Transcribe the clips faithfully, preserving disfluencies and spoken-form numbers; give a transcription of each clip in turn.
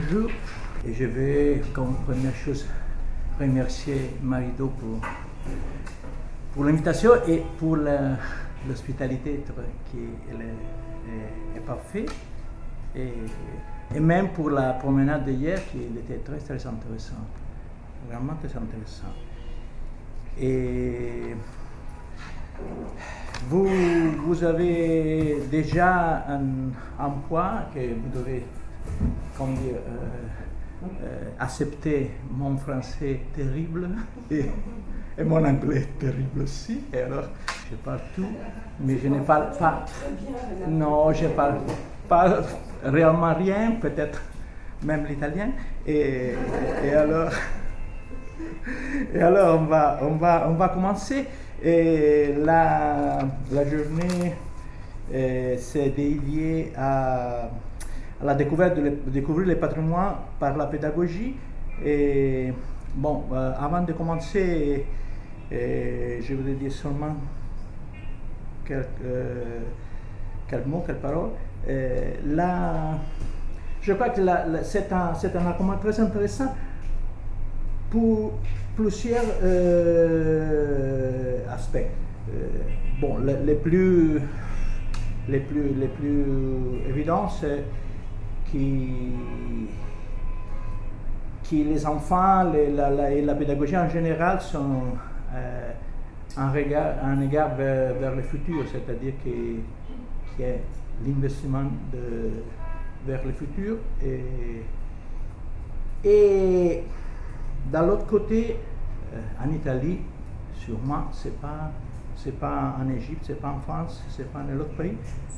bonjour. Et je vais, comme première chose, remercier Marido pour, pour l'invitation et pour l'hospitalité qui est, est, est parfaite. Et, et même pour la promenade d'hier qui était très très intéressante. Vraiment très intéressant. Et vous, vous avez déjà un, un point que vous devez, comment dire, euh, euh, accepter mon français terrible et, et mon anglais terrible aussi. Et alors, je parle tout, mais je ne parle pas. Non, je ne parle pas réellement rien, peut-être même l'italien. Et, et alors. Et alors, on va, on va, on va commencer. Et la, la journée euh, c'est dédiée à, à la découverte de, le, de découvrir le patrimoine par la pédagogie. Et bon, euh, avant de commencer, euh, je voudrais dire seulement quelques, euh, quelques mots, quelques paroles. Euh, là, je crois que c'est un, un argument très intéressant pour plusieurs euh, aspects. Euh, bon, les, les, plus, les, plus, les plus évidents, c'est qui, qui les enfants les, la, la, et la pédagogie en général sont euh, un, regard, un égard vers, vers le futur, c'est-à-dire qu'il y a l'investissement vers le futur. Et, et d'un l'autre côté, euh, en Italie, sûrement, c'est pas, c'est pas en Égypte, c'est pas en France, c'est pas dans l'autre pays.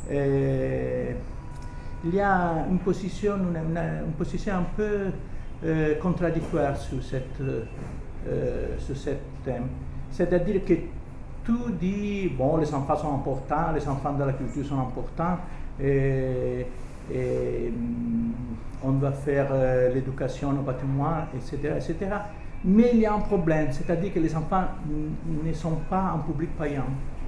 Et il y a une position, une, une position un peu euh, contradictoire sur, cette, euh, sur ce thème. C'est-à-dire que tout dit, bon, les enfants sont importants, les enfants de la culture sont importants, et, et on va faire euh, l'éducation au patrimoine, et cetera, et cetera. Mais il y a un problème, c'est-à-dire que les enfants ne sont pas en public payant.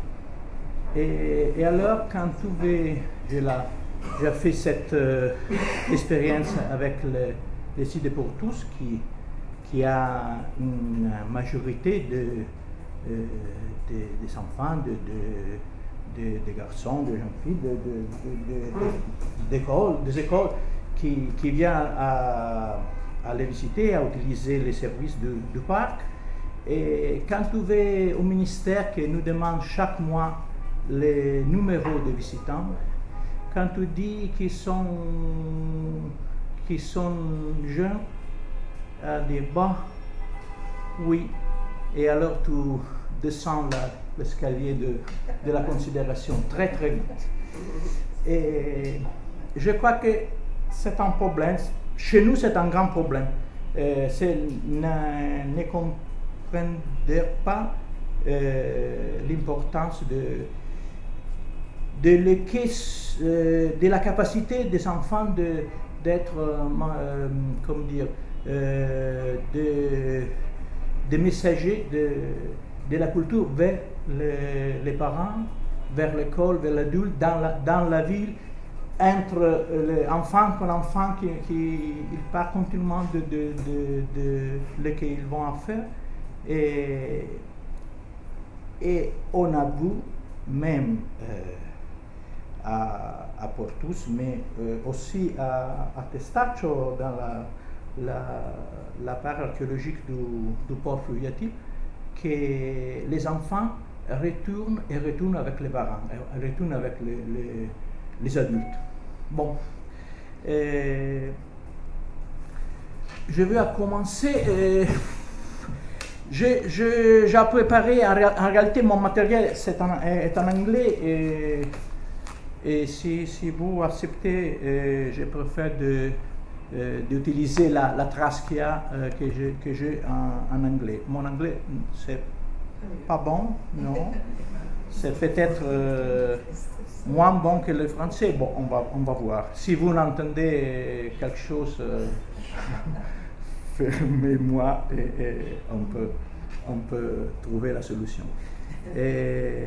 Et, et alors, quand tu veux, j'ai fait cette euh, expérience avec le, le site de Pour tous, qui, qui a une majorité de, euh, de, des enfants, de, de, de, de garçons, de jeunes filles, de, de, de, de, d'écoles, des écoles qui, qui viennent à, à les visiter, à utiliser les services du, du parc. Et quand tu vas au ministère qui nous demande chaque mois les numéros de visitants, quand tu dis qu'ils sont, qu'ils sont jeunes, à des bas, oui, et alors tu descends l'escalier de, de la considération très très vite. Et je crois que c'est un problème. Chez nous, c'est un grand problème. Euh, ne, ne comprendre pas euh, l'importance de, de, le, euh, de la capacité des enfants d'être, euh, comment dire, euh, de, de messagers de, de la culture vers les, les parents, vers l'école, vers l'adulte, dans la, dans la ville, entre l'enfant et l'enfant qui, qui il parle continuellement de, de, de, de, de ce qu'ils vont en faire. Et, et on a vu, même euh, à, à Portus, mais euh, aussi à, à Testaccio, dans la, la, la part archéologique du, du port Fluviati, que les enfants retournent et retournent avec les parents, retournent avec les, les les adultes. Bon, euh, je vais commencer. Euh, j'ai préparé, en, en réalité, mon matériel est en, est en anglais, et, et si, si vous acceptez, euh, je préfère d'utiliser euh, la, la trace qu'il y a, euh, que j'ai en, en anglais. Mon anglais, c'est pas bon, non. C'est peut-être euh, moins bon que le français. Bon, on va, on va voir. Si vous entendez quelque chose, euh, fermez-moi et, et on, peut, on peut trouver la solution. Et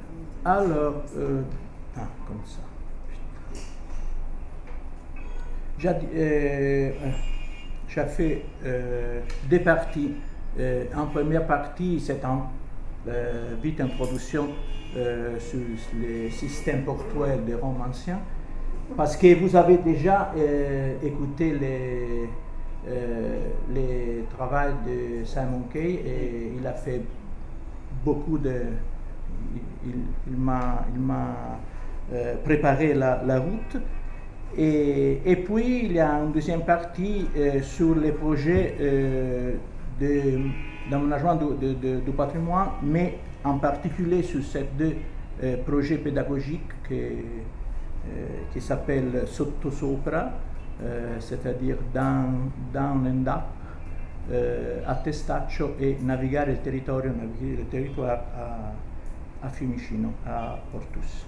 alors, euh, ah, comme ça. j'ai euh, j'ai fait euh, deux parties. Euh, en première partie, c'est une euh, vite introduction euh, sur les systèmes portuaires des Roms anciens, parce que vous avez déjà euh, écouté les, euh, les travaux de Simon Kay et il a fait beaucoup de... Il, il m'a euh, préparé la, la route. Et, et puis, il y a une deuxième partie euh, sur les projets euh, d'aménagement du, de, du patrimoine, mais en particulier sur ces deux euh, projets pédagogiques que, euh, qui s'appellent Sottosopra, euh, c'est-à-dire down, down and up, euh, a Testaccio, et Navigare il territorio, navigare le territoire à, à Fiumicino, à Portus.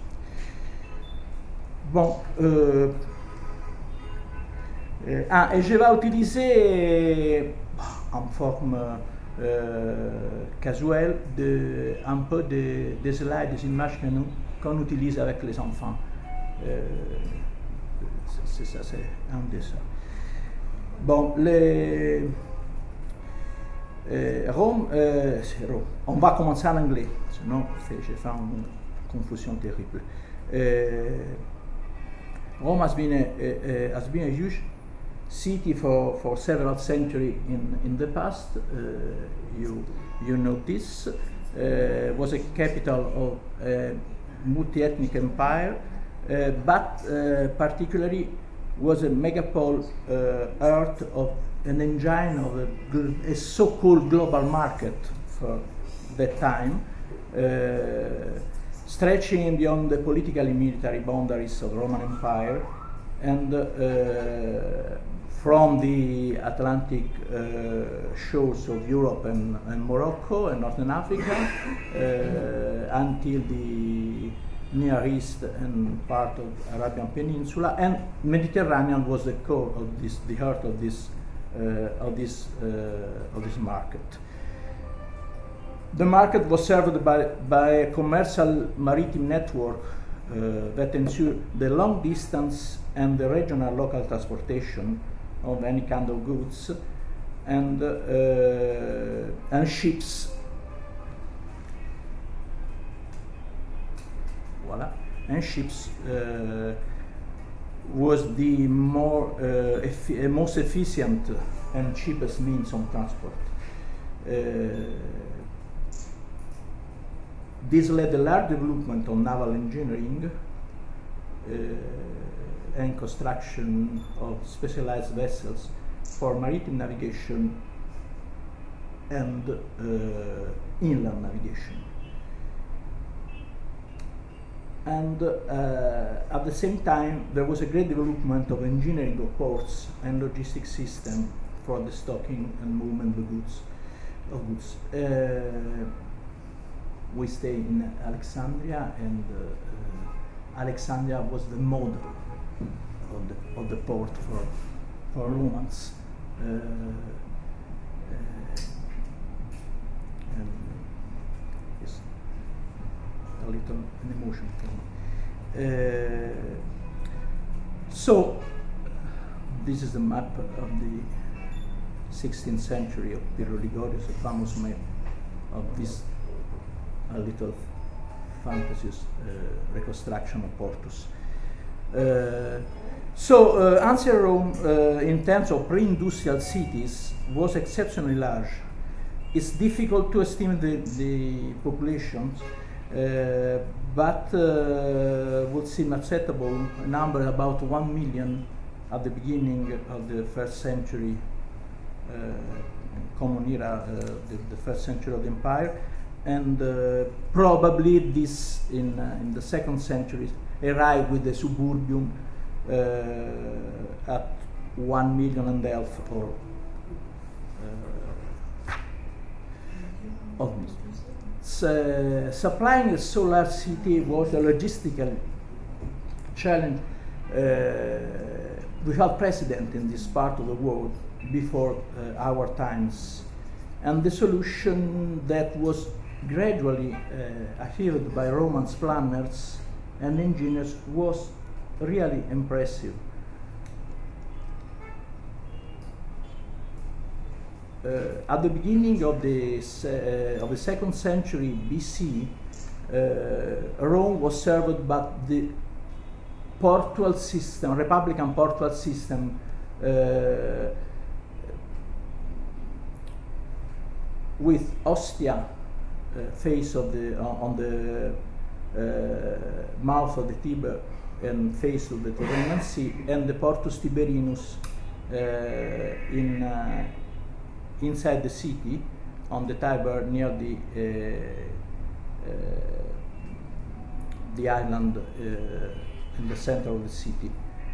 Bon, euh, euh, ah, et je vais utiliser en forme euh, casuelle de, un peu des de slides, des images que nous, qu'on utilise avec les enfants. Euh, c'est ça, c'est un dessin. Bon, les, euh, Rome, euh, Rome, on va commencer en anglais, sinon je fais une confusion terrible. Euh, Rome has been a, a, a, has been a huge city for, for several centuries in, in the past. Uh, you, you know this. Uh, was a capital of a multi-ethnic empire, uh, but uh, particularly was a megapole uh, earth of an engine of a, a so-called global market for that time. Uh, stretching beyond the political and military boundaries of the Roman Empire, and uh, from the Atlantic uh, shores of Europe and, and Morocco and Northern Africa uh, until the Near East and part of the Arabian Peninsula, and Mediterranean was the core of this, the heart of this, uh, of this, uh, of this market. The market was served by, by a commercial maritime network uh, that ensured the long distance and the regional local transportation of any kind of goods, and, uh, and ships. Voila. And ships uh, was the more, uh, effi most efficient and cheapest means of transport. Uh, This led a large development of naval engineering uh, and construction of specialized vessels for maritime navigation and uh, inland navigation. And uh, at the same time, there was a great development of engineering of ports and logistics system for the stocking and movement of goods. Of goods. Uh, We stay in Alexandria, and uh, uh, Alexandria was the model of the, of the port for, for Romans. Uh, uh, and it's a little an emotion for me. Uh, so, this is the map of the sixteenth century of Pirro Ligorius, a famous map of this a little fantasies uh, reconstruction of Portus. Uh, so, uh, ancient Rome, uh, in terms of pre-industrial cities, was exceptionally large. It's difficult to estimate the, the populations, uh, but uh, would seem acceptable number about one million at the beginning of the first century, uh, common era, uh, the, the first century of the empire. And uh, probably this, in, uh, in the second century, arrived with the suburbium uh, at one million and a half or uh, almost. So, supplying a so large city was a logistical challenge uh, without precedent in this part of the world before uh, our times, and the solution that was gradually uh, achieved by Roman planners and engineers was really impressive. uh, at the beginning of the, uh, of the second century B C, uh, Rome was served by the portual system, Republican portual system, uh, with Ostia uh, face of the uh, on the uh, mouth of the Tiber and face of the Tyrrhenian Sea, and the Portus Tiberinus uh, in uh, inside the city on the Tiber near the uh, uh, the island uh, in the center of the city.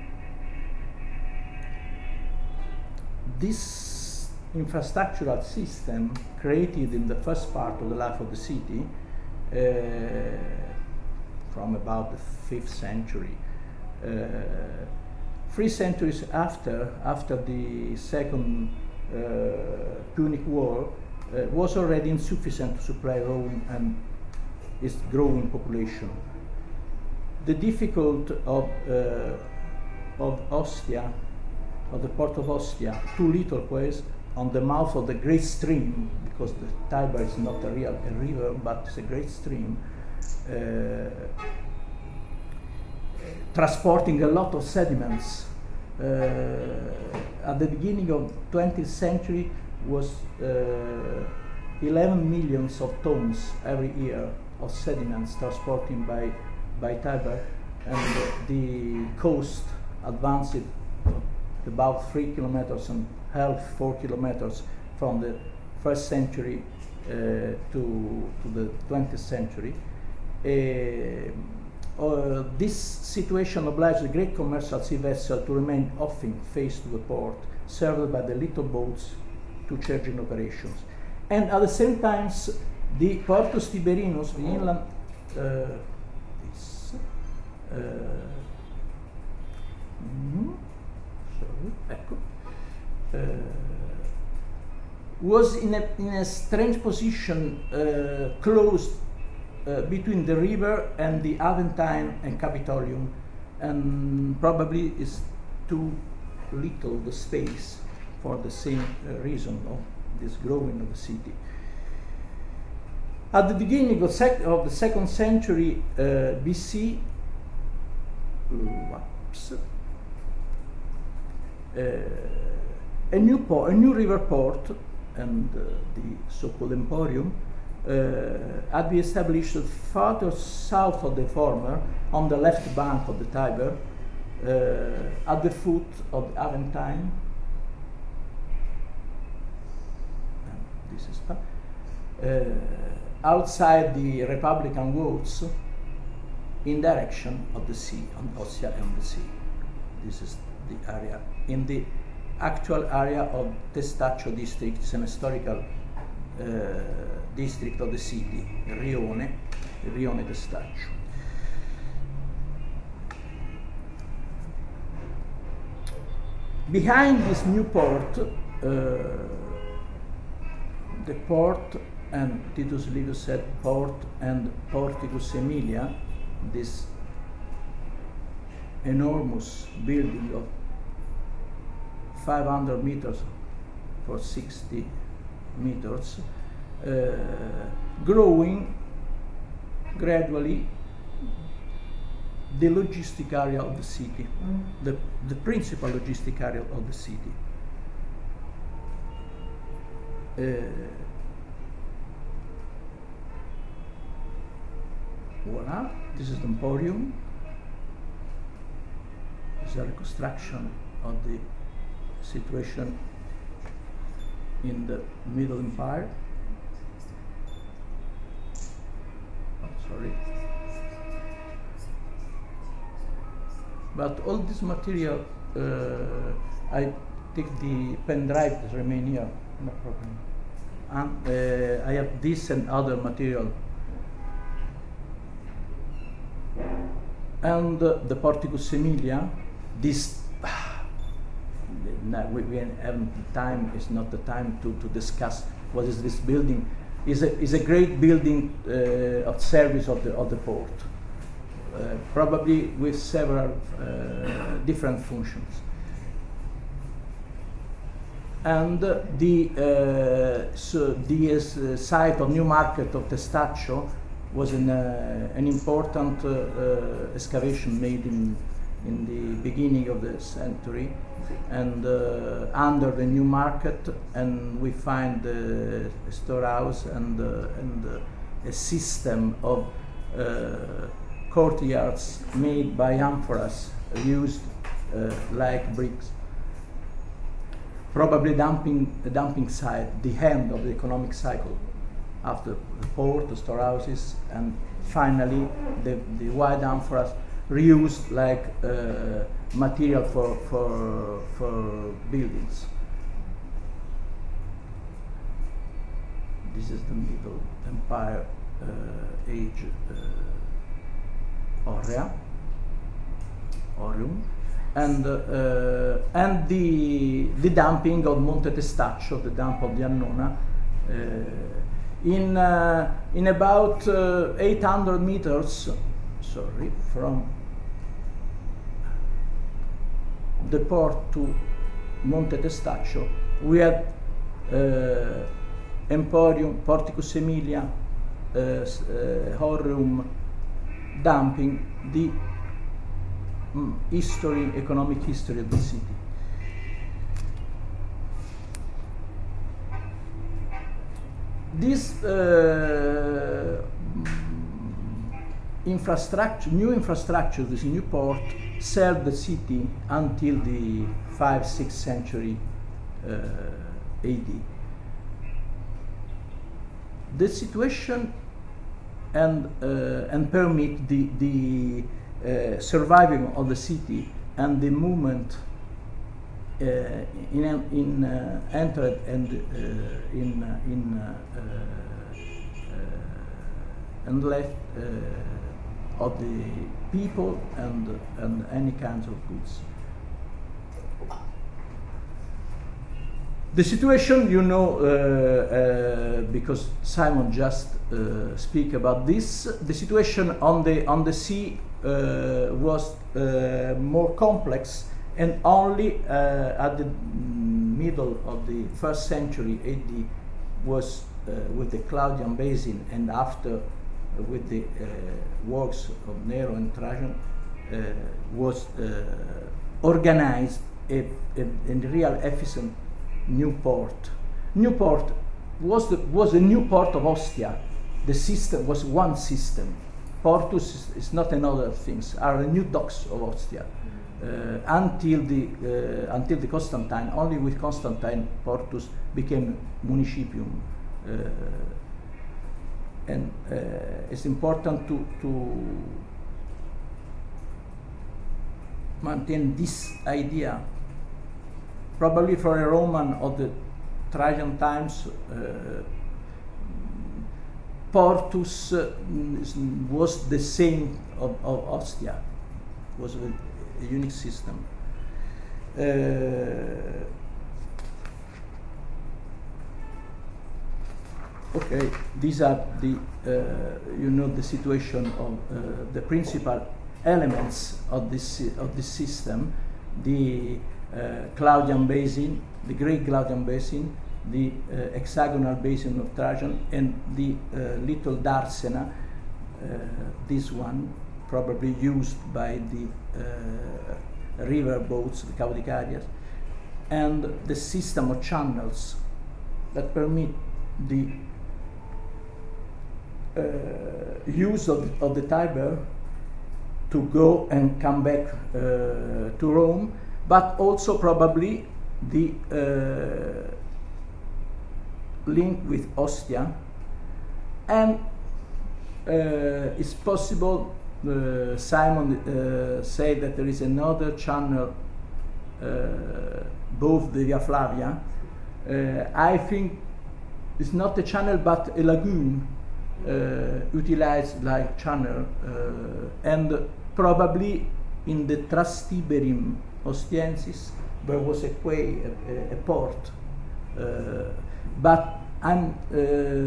This infrastructural system created in the first part of the life of the city uh, from about the fifth century. Uh, three centuries after, after the Second uh, Punic War, uh, was already insufficient to supply Rome and its growing population. The difficulty of, uh, of Ostia, of the port of Ostia, two little quays on the mouth of the great stream, because the Tiber is not a real a river, but it's a great stream, uh, transporting a lot of sediments. Uh, at the beginning of twentieth century was uh, eleven millions of tons every year of sediments transported by by Tiber, and uh, the coast advanced about three kilometers and half, four kilometers from the first century uh, to, to the twentieth century. Uh, uh, this situation obliged the great commercial sea vessel to remain often faced to the port, served by the little boats to charging operations. And at the same time, the Portus Tiberinus, the inland, uh, this, uh, mm-hmm. Sorry, ecco. Uh, was in a, in a strange position, uh, close uh, between the river and the Aventine and Capitolium, and probably is too little the space for the same uh, reason of this growing of the city. At the beginning of, sec of the second century uh, B C, oops, uh, a new port, a new river port, and uh, the so-called Emporium, uh, had been established farther south of the former, on the left bank of the Tiber, uh, at the foot of the Aventine. And this is uh, outside the Republican walls, in direction of the sea, on Ostia and the sea. This is the area in the actual area of Testaccio district. It's an historical uh, district of the city, Rione, Rione Testaccio. Behind this new port, uh, the port, and Titus Livius said port and Porticus Aemilia, this enormous building of five hundred meters for sixty meters, uh, growing gradually the logistic area of the city, mm. the, the principal logistic area of the city. Uh, voila, this is the Emporium. This is a reconstruction of the situation in the Middle Empire. Oh, sorry. But all this material, uh, I take the pen drive that remain here, no problem. And uh, I have this and other material. And uh, the Porticus Aemilia, this we, we haven't time, it's not the time to, to discuss what is this building. Is a, is a great building uh, of service of the, of the port, uh, probably with several uh, different functions. and the uh, so the uh, site of Newmarket of Testaccio was an, uh, an important uh, uh, excavation made in in the beginning of the century, and uh, under the new market, and we find the storehouse and uh, and uh, a system of uh, courtyards made by amphoras used uh, like bricks. Probably dumping the dumping site, the end of the economic cycle, after the port, the storehouses, and finally the the wide amphoras reused like uh, material for, for, for buildings. This is the Middle Empire uh, age uh, Aurea, Orium, and, uh, and the, the dumping of Monte Testaccio, the dump of the Annona, uh, in, uh, in about uh, eight hundred meters, sorry, from the port to Monte Testaccio, we had uh, Emporium, Porticus Emilia, uh, uh, Horrium, dumping the mm, history, economic history of the city. This uh, infrastructure, new infrastructure, this new port, served the city until the fifth, sixth century uh, A D. The situation and uh, and permit the the uh, surviving of the city and the movement uh, in in uh, entered and uh, in uh, in uh, uh, and left. Uh, of the people and, and any kinds of goods. The situation, you know, uh, uh, because Simon just uh, speak about this, the situation on the, on the sea uh, was uh, more complex, and only uh, at the middle of the first century A D was uh, with the Claudian Basin, and after with the uh, works of Nero and Trajan, uh, was uh, organized a, a, a real efficient new port. New port was, the, was a new port of Ostia. The system was one system. Portus is, is not another things, are the new docks of Ostia. Uh, until the uh, until the Constantine, only with Constantine, Portus became municipium. Uh, And uh, it's important to, to maintain this idea. Probably for a Roman of the Trajan times, uh, Portus uh, was the same of, of Ostia, was a, a unique system. Uh, Okay, these are the, uh, you know, the situation of uh, the principal elements of this of this system: the uh, Claudian Basin, the Great Claudian Basin, the uh, hexagonal basin of Trajan, and the uh, little Darsena. Uh, this one probably used by the uh, river boats, the caudicarias, and the system of channels that permit the Uh, use of, of the Tiber to go and come back uh, to Rome, but also probably the uh, link with Ostia, and uh, it's possible, uh, Simon uh, said that there is another channel uh, above the Via Flavia. Uh, I think it's not a channel but a lagoon, Uh, utilized like channel, uh, and probably in the Trastiberium Ostiensis there was a quay, a, a port, uh, but I'm, uh,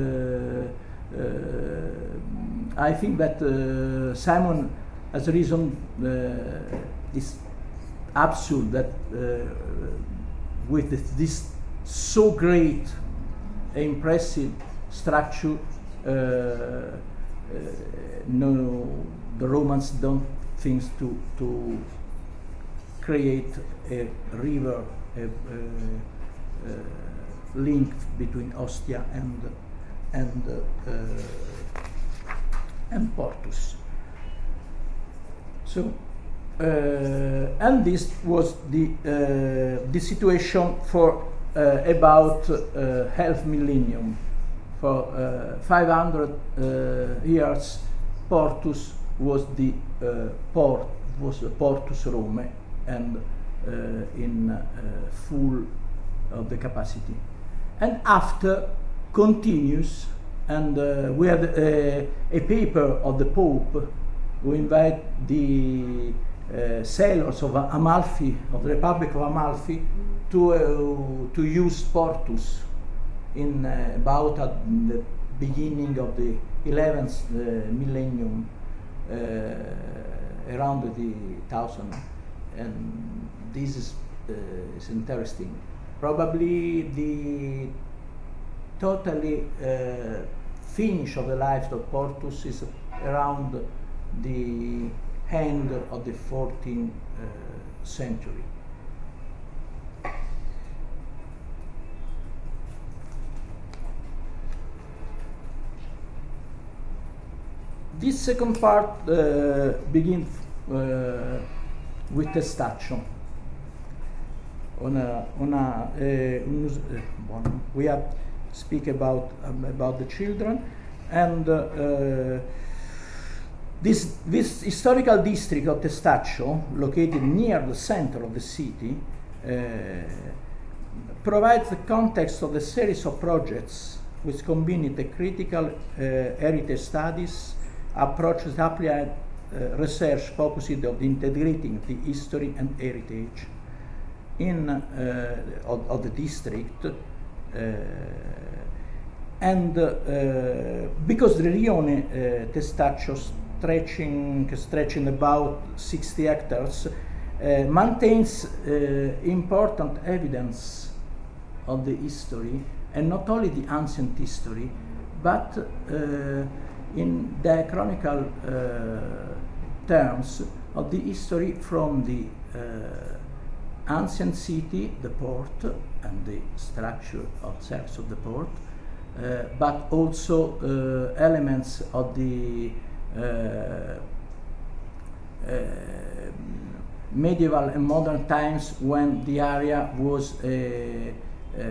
uh, I think that uh, Simon has reason. Uh, it's absurd that uh, with this so great, impressive structure. Uh, uh, no, the Romans don't think to to create a river, a, a, a link between Ostia and and uh, and Portus. So, uh, and this was the uh, the situation for uh, about uh, half millennium. For uh, five hundred uh, years, Portus was the uh, port was the Portus Rome, and uh, in uh, full of the capacity. And after continues, and uh, we have a, a paper of the Pope who invite the uh, sailors of Amalfi, of the Republic of Amalfi, to uh, to use Portus in uh, about at the beginning of the eleventh uh, millennium, uh, around the thousand, and this is uh, is interesting. Probably the totally uh, finish of the life of Portus is around the end of the fourteenth uh, century. This second part uh, begins uh, with Testaccio. On a, on a, uh, one, we have speak about um, about the children, and uh, uh, this this historical district of Testaccio, located near the center of the city, uh, provides the context of the series of projects which combine the critical uh, heritage studies, approaches applied uh, research focused on integrating the history and heritage in uh, of, of the district, uh, and uh, because the Rione uh, Testaccio, stretching stretching about sixty hectares, uh, maintains uh, important evidence of the history, and not only the ancient history, but uh, in diachronical uh, terms of the history from the uh, ancient city, the port, and the structure of cells of the port, uh, but also uh, elements of the uh, uh, medieval and modern times, when the area was a, a,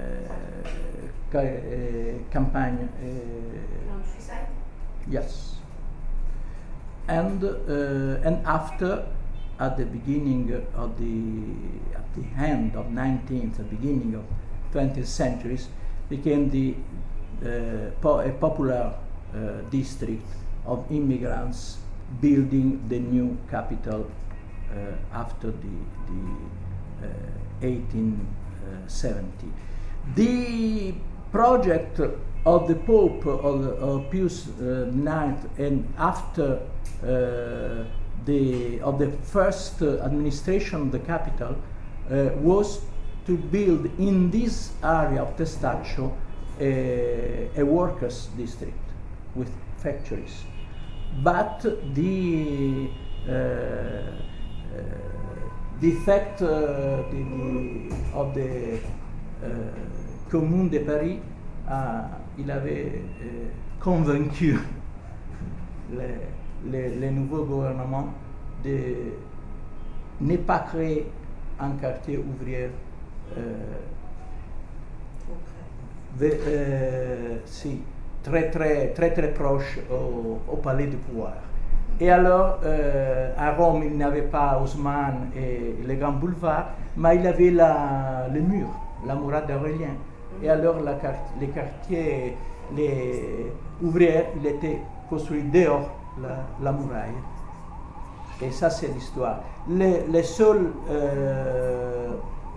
a campaign. Uh, yes. And uh, and after, at the beginning of the at the end of nineteenth, the beginning of twentieth centuries, became the uh, po a popular uh, district of immigrants, building the new capital uh, after the the uh, eighteen seventy. The project of the Pope of, of Pius uh, ninth, and after uh, the of the first uh, administration of the capital, uh, was to build in this area of Testaccio a, a workers' district with factories. But the uh, uh, the effect uh, the, the, of the uh, Commune de Paris, uh, il avait euh, convaincu les, les, les nouveaux gouvernements de ne pas créer un quartier ouvrier euh, ve, euh, si, très, très, très, très proche au, au palais du pouvoir. Et alors, euh, à Rome, il n'avait pas Haussmann et les grands boulevards, mais il avait la, le mur, la muraille d'Aurélien. Et alors, la, les quartiers, les ouvriers, il était construit dehors la, la muraille. Et ça, c'est l'histoire. Les, les seuls euh,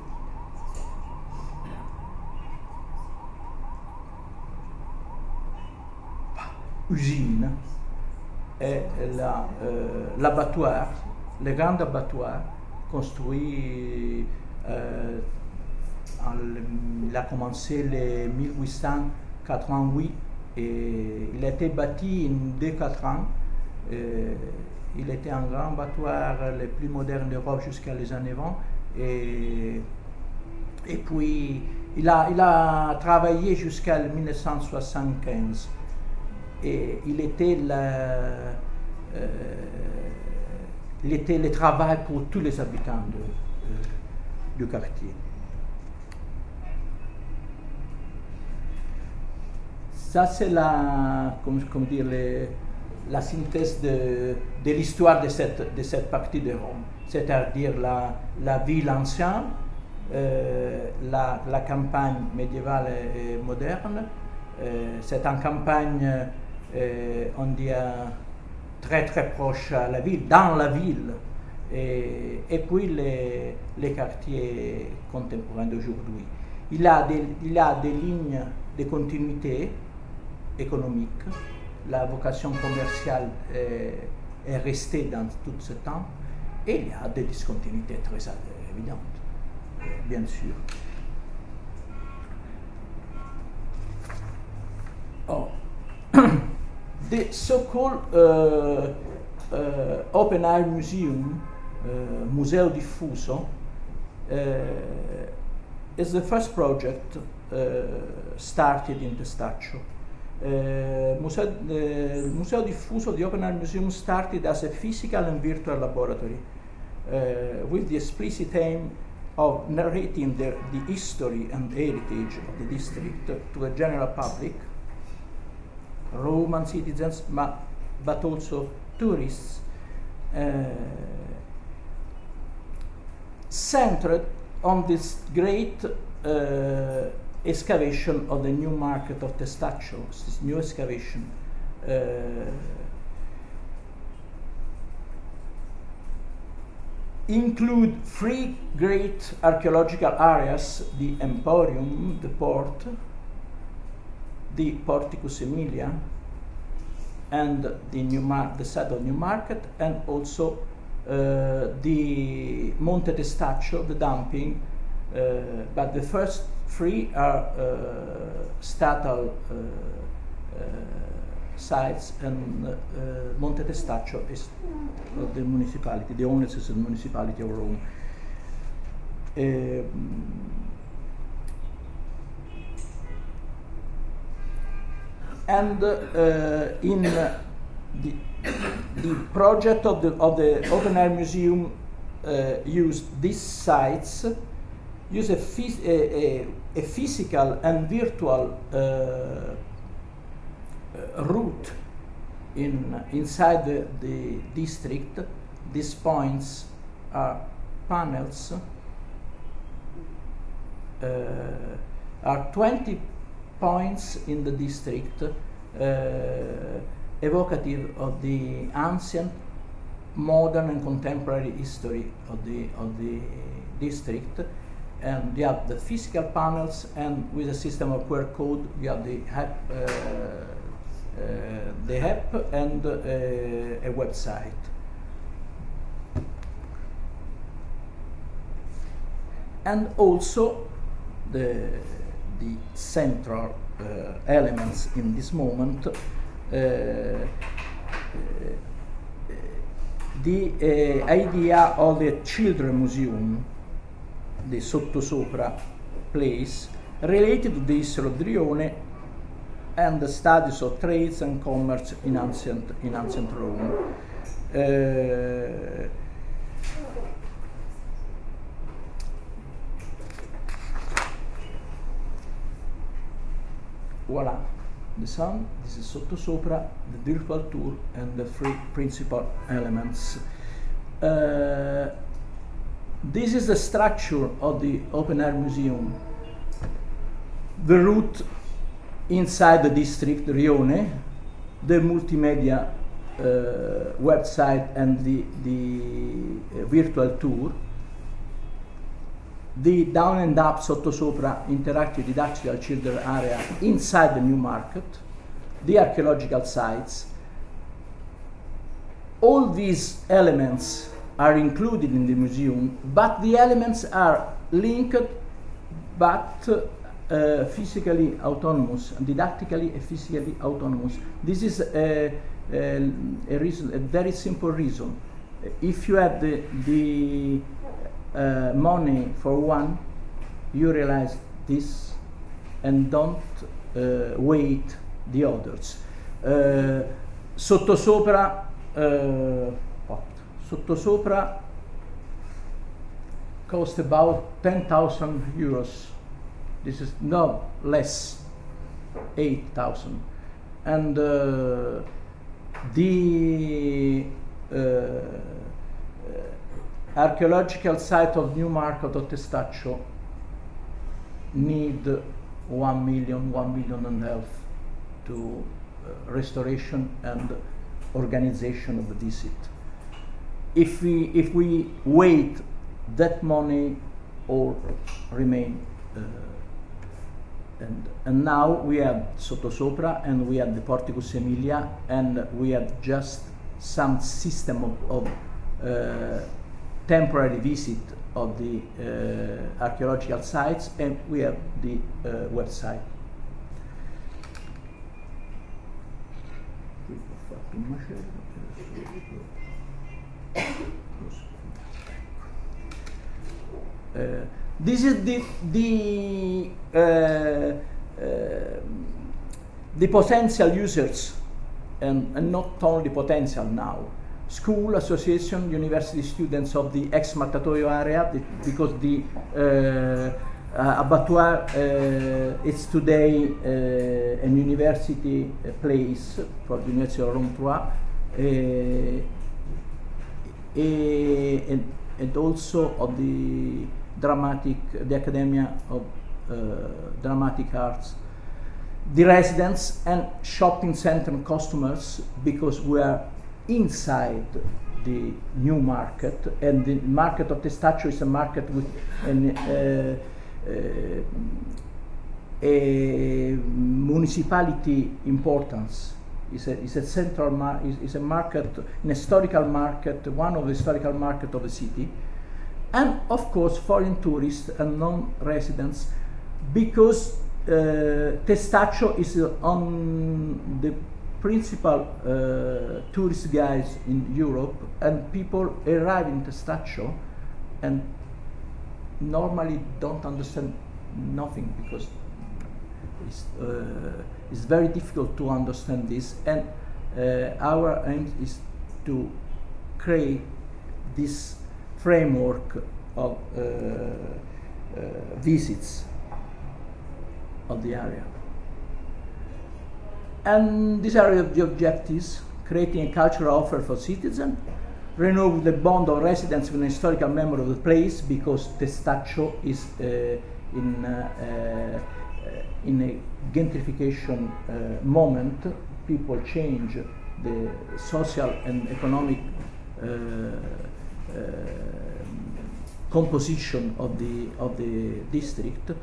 usines et l'abattoir, euh, les grands abattoirs construits euh, en il a commencé le mille huit cent quatre-vingt-huit et il a été bâti en deux à quatre ans. Euh, il était un grand battoir, le plus moderne d'Europe jusqu'à les années vingt. Et, et puis, il a, il a travaillé jusqu'à mille neuf cent soixante-quinze. Et il était, la, euh, il était le travail pour tous les habitants de, euh, du quartier. Ça, c'est la, comme, comme dire, les, la synthèse de, de l'histoire de cette, de cette partie de Rome, c'est-à-dire la, la ville ancienne, euh, la, la campagne médiévale et moderne. Euh, c'est une campagne, euh, on dit, euh, très très proche à la ville, dans la ville, et, et puis les, les quartiers contemporains d'aujourd'hui. Il a des, il a des lignes de continuité économique. La vocation commerciale est, est restée dans tout ce temps, et il y a des discontinuités très évidentes, bien sûr. Oh. The so-called uh, uh, Open Air Museum, uh, Museo Diffuso, uh, is the first project uh, started in Testaccio. Uh, Museo, uh, Museo Diffuso, the Open Air Museum, started as a physical and virtual laboratory uh, with the explicit aim of narrating the, the history and heritage of the district to a general public, Roman citizens, but, but also tourists, uh, centered on this great uh, excavation of the new market of Testaccio, this new excavation. Uh, include three great archaeological areas: the Emporium, the port, the Porticus Emilia, and the new mar the site of New Market, and also uh, the Monte Testaccio, the dumping. Uh, but the first three are uh, statal uh, uh, sites, and uh, Monte Testaccio is of the municipality, the owners is the municipality of Rome. Uh, and uh, in uh, the, the project of the, of the Open Air Museum uh, used these sites, use a, phys a, a, a physical and virtual uh, uh, route in, inside the, the district. These points are panels, uh, are twenty points in the district, uh, evocative of the ancient, modern, and contemporary history of the, of the district. And you have the physical panels, and with a system of Q R code, you have the app, uh, uh, the app and uh, a website. And also the, the central uh, elements in this moment, uh, uh, the uh, idea of the Children Museum, the Sottosopra place, related to the history of the Rione and the studies of trades and commerce in ancient, in ancient Rome. Uh, voila, the sun, this is Sottosopra, the virtual tour, and the three principal elements. Uh, This is the structure of the Open Air Museum. The route inside the district, Rione, the multimedia uh, website and the, the uh, virtual tour, the down and up Sottosopra interactive didactical children area inside the New Market, the archaeological sites. All these elements are included in the museum, but the elements are linked but uh, physically autonomous, didactically and physically autonomous. This is a, a, a reason, a very simple reason. If you have the, the uh, money for one, you realize this and don't uh, wait the others. Uh, sottosopra, uh, what? Sottosopra cost about ten thousand euros. This is no less, eight thousand. And uh, the uh, uh, archaeological site of Newmarket of Testaccio need one million, one million and a half to uh, restoration and organization of the visit. If we if we wait, that money all remain. Uh, and and now we have Sottosopra and we have the Porticus Emilia and we have just some system of, of uh, temporary visit of the uh, archaeological sites, and we have the uh, website. Uh, this is the the uh, uh, the potential users, and, and not only potential now. School, association, university students of the ex-Martatoio area, the, because the uh, uh, abattoir uh, is today uh, an university uh, place for the University of Rome three, uh, and, and also of the dramatic, the Academia of uh, Dramatic Arts, the residents and shopping center customers, because we are inside the new market, and the market of Testaccio is a market with an, uh, uh, a municipality importance. It's a, it's a central mar is a market, an historical market, one of the historical market of the city, and of course foreign tourists and non-residents, because uh, Testaccio is uh, on the principal uh, tourist guides in Europe, and people arrive in Testaccio and normally don't understand nothing, because it's, uh, it's very difficult to understand this, and uh, our aim is to create this framework of uh, uh, visits of the area. And these are the objectives: creating a cultural offer for citizens, renew the bond of residents with an historical memory of the place, because Testaccio is uh, in, uh, uh, in a gentrification uh, moment. People change the social and economic uh, uh, composition of the, of the district.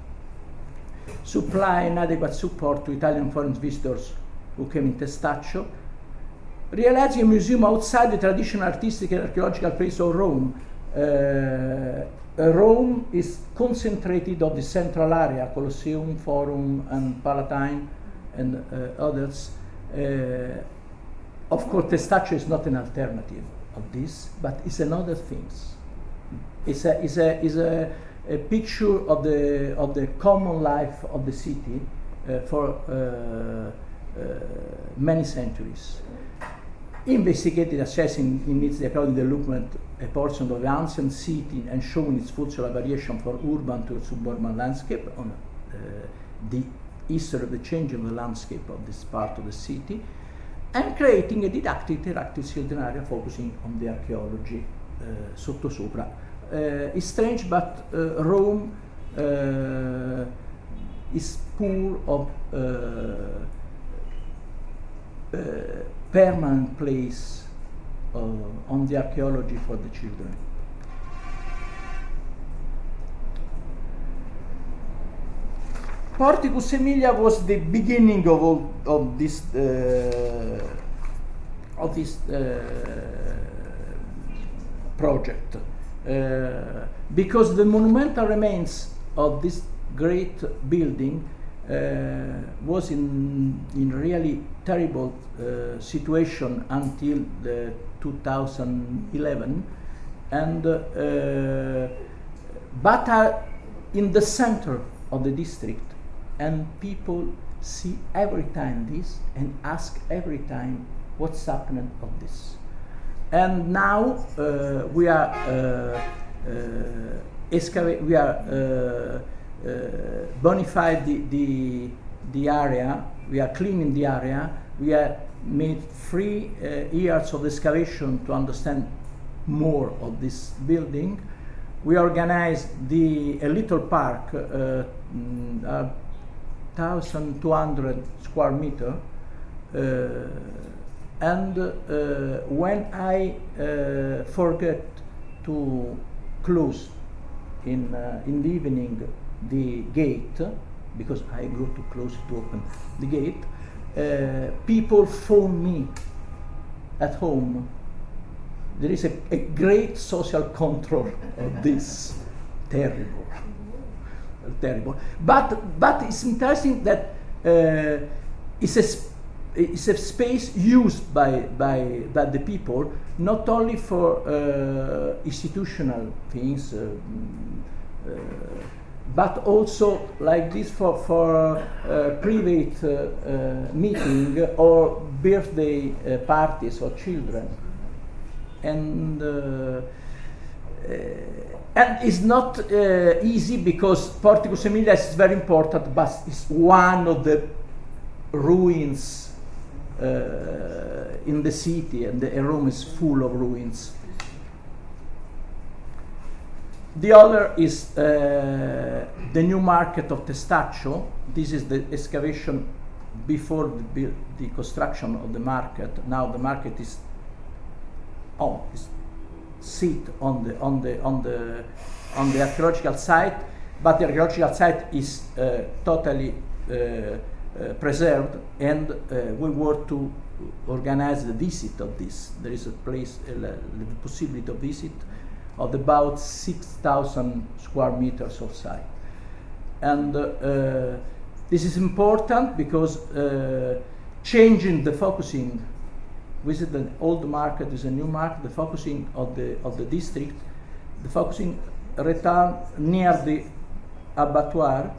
Supply and adequate support to Italian foreign visitors who came in Testaccio. Realizing a museum outside the traditional artistic and archaeological place of Rome. Uh, Rome is concentrated on the central area, Colosseum, Forum, and Palatine, and uh, others. Uh, of course, Testaccio is not an alternative of this, but it's another things. It's a, it's a, it's a a picture of the of the common life of the city uh, for uh, uh, many centuries. Investigated, assessing in its archaeological development a portion of the ancient city and showing its cultural variation from urban to suburban landscape, on uh, the history of the change of the landscape of this part of the city, and creating a didactic interactive children area focusing on the archaeology uh, Sottosopra. Uh, it's strange, but uh, Rome uh, is full of uh, uh, permanent place uh, on the archaeology for the children. Porticus Emilia was the beginning of all of this uh, of this uh, project. Uh, because the monumental remains of this great building uh, was in in really terrible uh, situation until the two thousand eleven, and uh, but are in the center of the district, and people see every time this and ask every time what's happening of this. And now uh, we are uh, uh, excavate, we are uh, uh, bonify the, the the area. We are cleaning the area. We are made three uh, years of excavation to understand more of this building. We organized the a little park, uh, mm, uh, one thousand two hundred square meter, uh, and uh, when I uh, forget to close in uh, in the evening the gate, because I go to close to open the gate, uh, people phone me at home. There is a, a great social control of this. Terrible, terrible. But but it's interesting that uh, it's a it's a space used by by by the people, not only for uh, institutional things, uh, uh, but also like this for for uh, private uh, uh, meeting or birthday uh, parties for children. And uh, uh, and it's not uh, easy, because Porticus Aemilius is very important, but it's one of the ruins uh, in the city, and the Rome is full of ruins. The other is uh, the new market of Testaccio. This is the excavation before the, the construction of the market. Now the market is Oh, sit on the on the on the on the archaeological site, but the archaeological site is uh, totally uh, uh, preserved, and uh, we were to organize the visit of this. There is a place, uh, the possibility of visit of about six thousand square meters of site, and uh, uh, this is important because uh, changing the focusing. Visit the old market is a new market. The focusing of the of the district, the focusing return near the abattoir,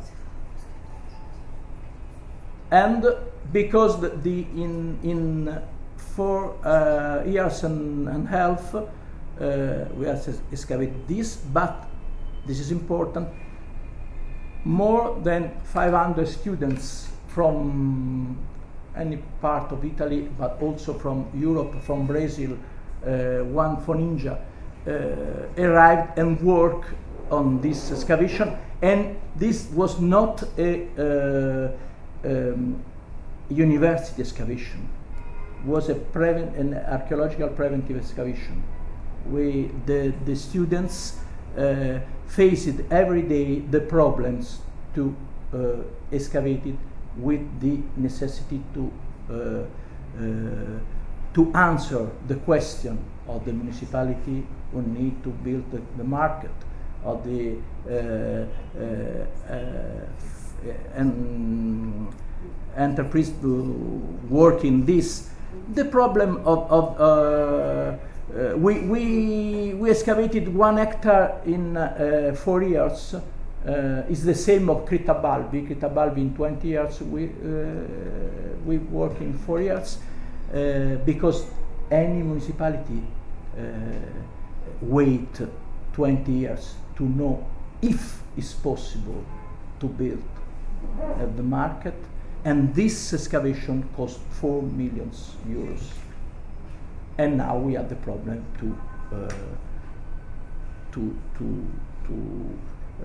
and because the, the in in four uh, years and, and half uh, we have excavated this, but this is important. More than five hundred students from any part of Italy, but also from Europe, from Brazil, uh, one from India, uh, arrived and worked on this excavation. And this was not a uh, um, university excavation; it was a prevent, an archaeological preventive excavation. We, the the students uh, faced every day the problems to uh, excavate it, with the necessity to uh, uh, to answer the question of the municipality who need to build the, the market, of the uh, uh, uh, and enterprise to work in this. The problem of, of uh, uh, we we we excavated one hectare in uh, four years. Uh, is the same of Cretabalbi. Cretabalbi in twenty years, we, uh, we work in four years, uh, because any municipality uh, wait twenty years to know if it's possible to build at the market, and this excavation cost four million euros. And now we have the problem to uh, to to to Uh,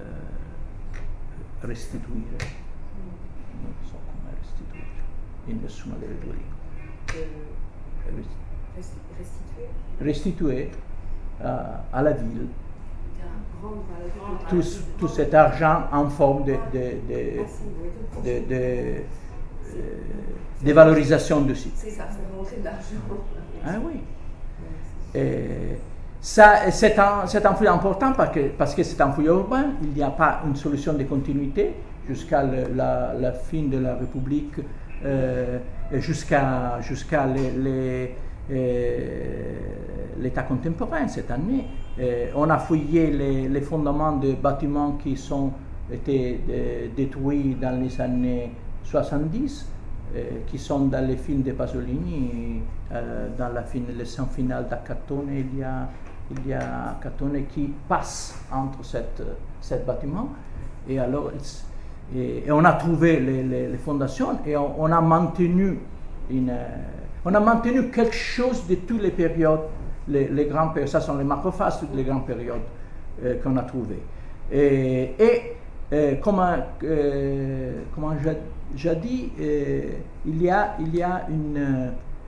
restituire, non so come restituire in nessuna delle due lingue. Restituer, restituer uh, à la ville tout, tout cet argent en forme de, de, de, de, de, de, de valorisation de site. C'est ça, ça fait rentrer de l'argent. Ah oui. Et, c'est un, un fouillis important parce que, parce que c'est un fouillis urbain, il n'y a pas une solution de continuité jusqu'à la, la fin de la République, euh, jusqu'à jusqu'à l'état contemporain cette année. Euh, on a fouillé les, les fondements de bâtiments qui ont été euh, détruits dans les années soixante-dix, euh, qui sont dans les films de Pasolini, euh, dans la fin, le scène finale d'Acatone, il y a il y a Acatone qui passe entre cette, cet bâtiment, et alors et, et on a trouvé les, les, les fondations, et on, on a maintenu une, on a maintenu quelque chose de toutes les périodes, les, les grandes périodes, ça sont les macrophases, toutes les grandes périodes euh, qu'on a trouvées. Et, et euh, comme, euh, comme j'ai dit, euh, il y a, il y a une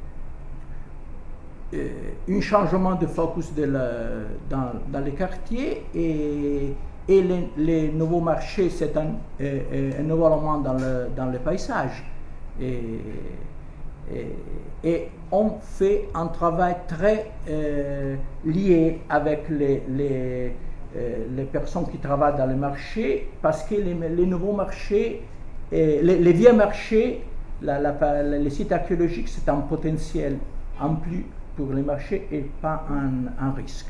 un changement de focus de la, dans, dans les quartiers, et, et les, les nouveaux marchés, c'est un, un, un nouveau élément dans le, dans le paysage. Et, et, et on fait un travail très euh, lié avec les, les, euh, les personnes qui travaillent dans les marchés, parce que les, les nouveaux marchés, euh, les, les vieux marchés, la, la, les sites archéologiques, c'est un potentiel en plus pour les marchés et pas un, un risque.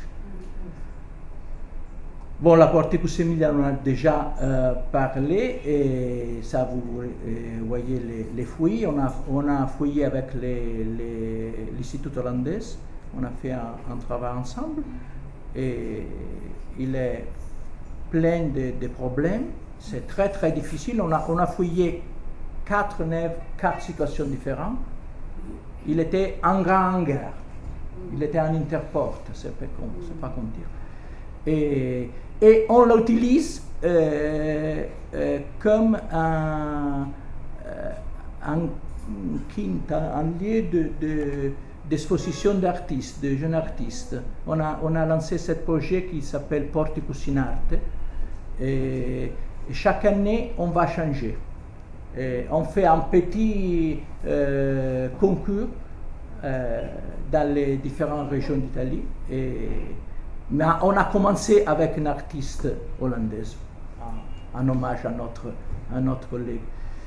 Bon, la Porte Cusemilla, on a déjà euh, parlé, et ça vous euh, voyez les, les fouilles. On a, on a fouillé avec l'Institut hollandais, on a fait un, un travail ensemble, et il est plein de, de problèmes, c'est très très difficile. On a, on a fouillé quatre nefs, quatre situations différentes. Il était en grand hangar. Il était en interporte, c'est pas comme dire. Et, et on l'utilise euh, euh, comme un, euh, un, un lieu d'exposition de, de, d'artistes, de jeunes artistes. On a, on a lancé ce projet qui s'appelle Porticus in Arte. Et, et chaque année, on va changer. Et on fait un petit euh, concours euh, dans les différentes régions d'Italie. Mais on a commencé avec une artiste hollandaise, en hommage à notre, à notre collègue.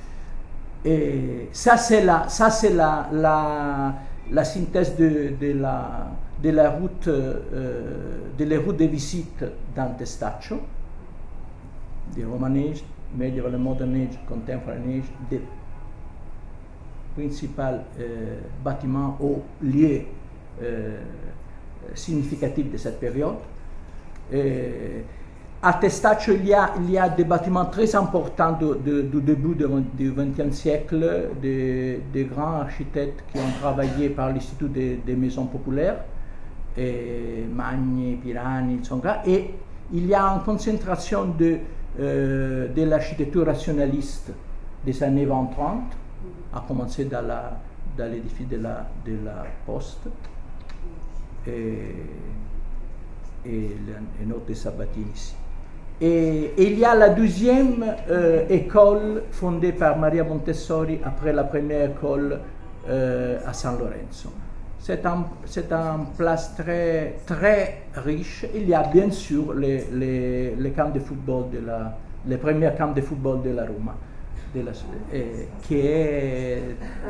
Et ça, c'est la, ça, c'est la, la, la synthèse de, de, la, de la route, euh, de la route de visite dans Testaccio, du Roman Age, Medieval and Modern Age, Contemporary Age, des principaux euh, bâtiments ou lieux euh, significatifs de cette période. Et à Testaccio, il y a, il y a des bâtiments très importants de, de, du début du vingtième siècle, des de grands architectes qui ont travaillé par l'Institut des, des maisons populaires, et Magni, Pirani, Tsonga, et il y a une concentration de Euh, de l'architecture rationaliste des années vingt trente, à commencer dans l'édifice de la, de la Poste et, et un autre de Sabatini ici. Et, et il y a la deuxième euh, école fondée par Maria Montessori après la première école euh, à San Lorenzo. C'est un, c'est un place très, très riche. Il y a bien sûr les, les, les camps de football, de la, les premiers camps de football de la Roma, de la, eh, qui est,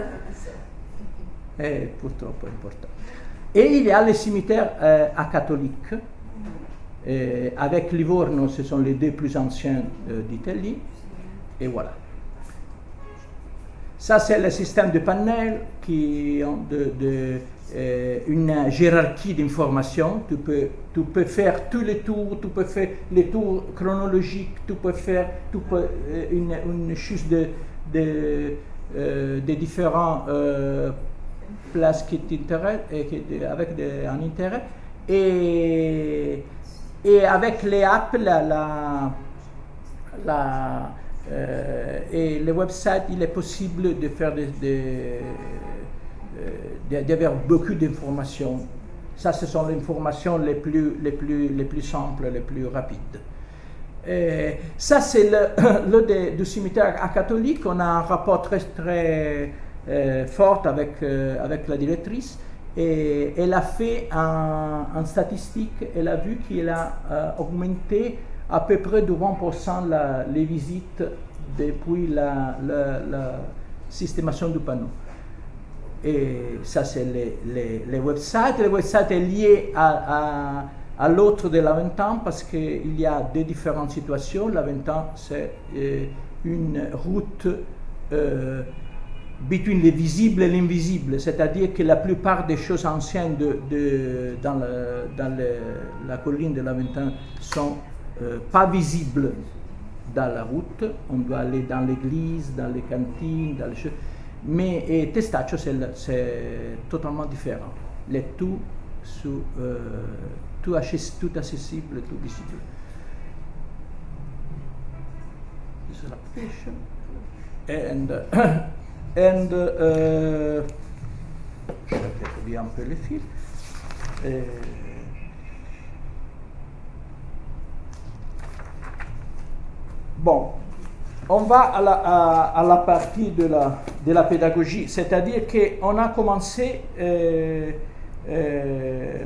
est purtroppo important. Et il y a les cimetières euh, à catholiques. Euh, avec Livorno, ce sont les deux plus anciens euh, d'Italie. Et voilà. Ça, c'est le système de panels qui ont de, de, euh, une hiérarchie d'informations. Tu peux, tu peux faire tous les tours, tu peux faire les tours chronologiques, tu peux faire tu peux, euh, une, une chute de, de, euh, de différentes euh, places qui t'intéressent, avec de, un intérêt. Et, et avec les apps, la, la, la Euh, et le website, il est possible de faire des, des, euh, d'avoir beaucoup d'informations. Ça, ce sont les informations les plus, les plus, les plus simples, les plus rapides. Et ça, c'est le, le de, du cimetière à catholique. On a un rapport très, très euh, fort avec, euh, avec la directrice. Et elle a fait un, un statistique, elle a vu qu'il a euh, augmenté à peu près de vingt pour cent la, les visites depuis la, la, la systémation du panneau. Et ça, c'est les, les, les websites. Les websites sont liés à, à, à l'autre de la vingt ans parce qu'il y a deux différentes situations. La vingt ans, c'est euh, une route euh, entre le visible et l'invisible, c'est-à-dire que la plupart des choses anciennes de, de, dans, le, dans le, la colline de la vingt ans sont euh, pas visibles dans la route. On doit aller dans l'église, dans les cantines, dans les choses. Mais et Testaccio, c'est totalement différent. Il est tout, sous, euh, tout, access, tout accessible, tout visible. This is l'application. And, and uh, je vais peut-être un peu les fils. Euh, bon. On va à la, à, à la partie de la, de la pédagogie, c'est-à-dire qu'on a commencé euh, euh,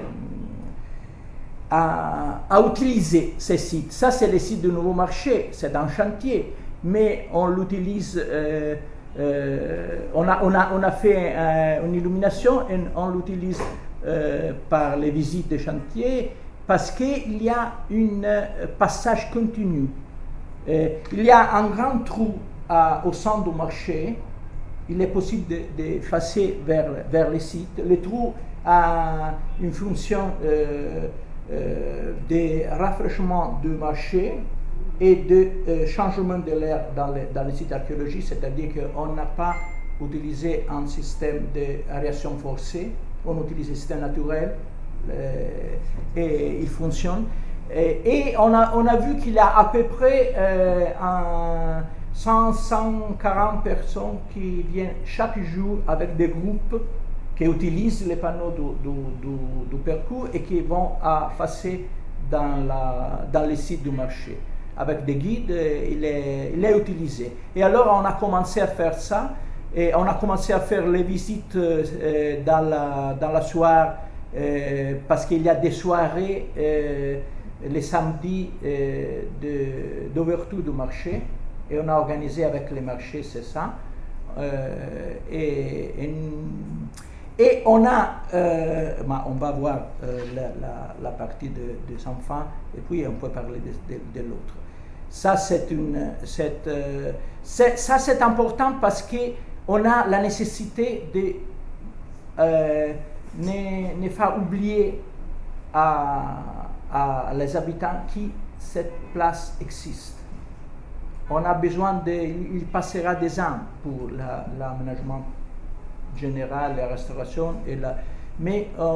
à, à utiliser ces sites. Ça, c'est le site du Nouveau Marché, c'est un chantier, mais on l'utilise, euh, euh, on, a, on, a, on a fait euh, une illumination et on l'utilise euh, par les visites des chantiers parce qu'il y a un passage continu. Euh, il y a un grand trou à, au centre du marché. Il est possible de, de passer vers, vers le site. Le trou a une fonction euh, euh, de rafraîchissement du marché et de euh, changement de l'air dans le, dans le site archéologique, c'est-à-dire qu'on n'a pas utilisé un système d'aération forcée, on utilise un système naturel euh, et il fonctionne. Et on a, on a vu qu'il y a à peu près euh, un cent à cent quarante personnes qui viennent chaque jour avec des groupes qui utilisent les panneaux du, du, du, du parcours et qui vont à passer dans, la, dans les sites du marché. Avec des guides, il est, il est utilisé. Et alors on a commencé à faire ça et on a commencé à faire les visites euh, dans, la, dans la soirée euh, parce qu'il y a des soirées euh, les samedis euh, d'ouverture du marché, et on a organisé avec les marchés, c'est ça. Euh, et, et, et on a, euh, bah, on va voir euh, la, la, la partie de, des enfants, et puis on peut parler de, de, de l'autre. Ça, c'est une, c'est, euh, c'est, ça, c'est important parce qu'on a la nécessité de euh, ne, ne pas oublier à à les habitants qui cette place existe. On a besoin de, il passera des ans pour la, l'aménagement général, la restauration, et la, mais euh,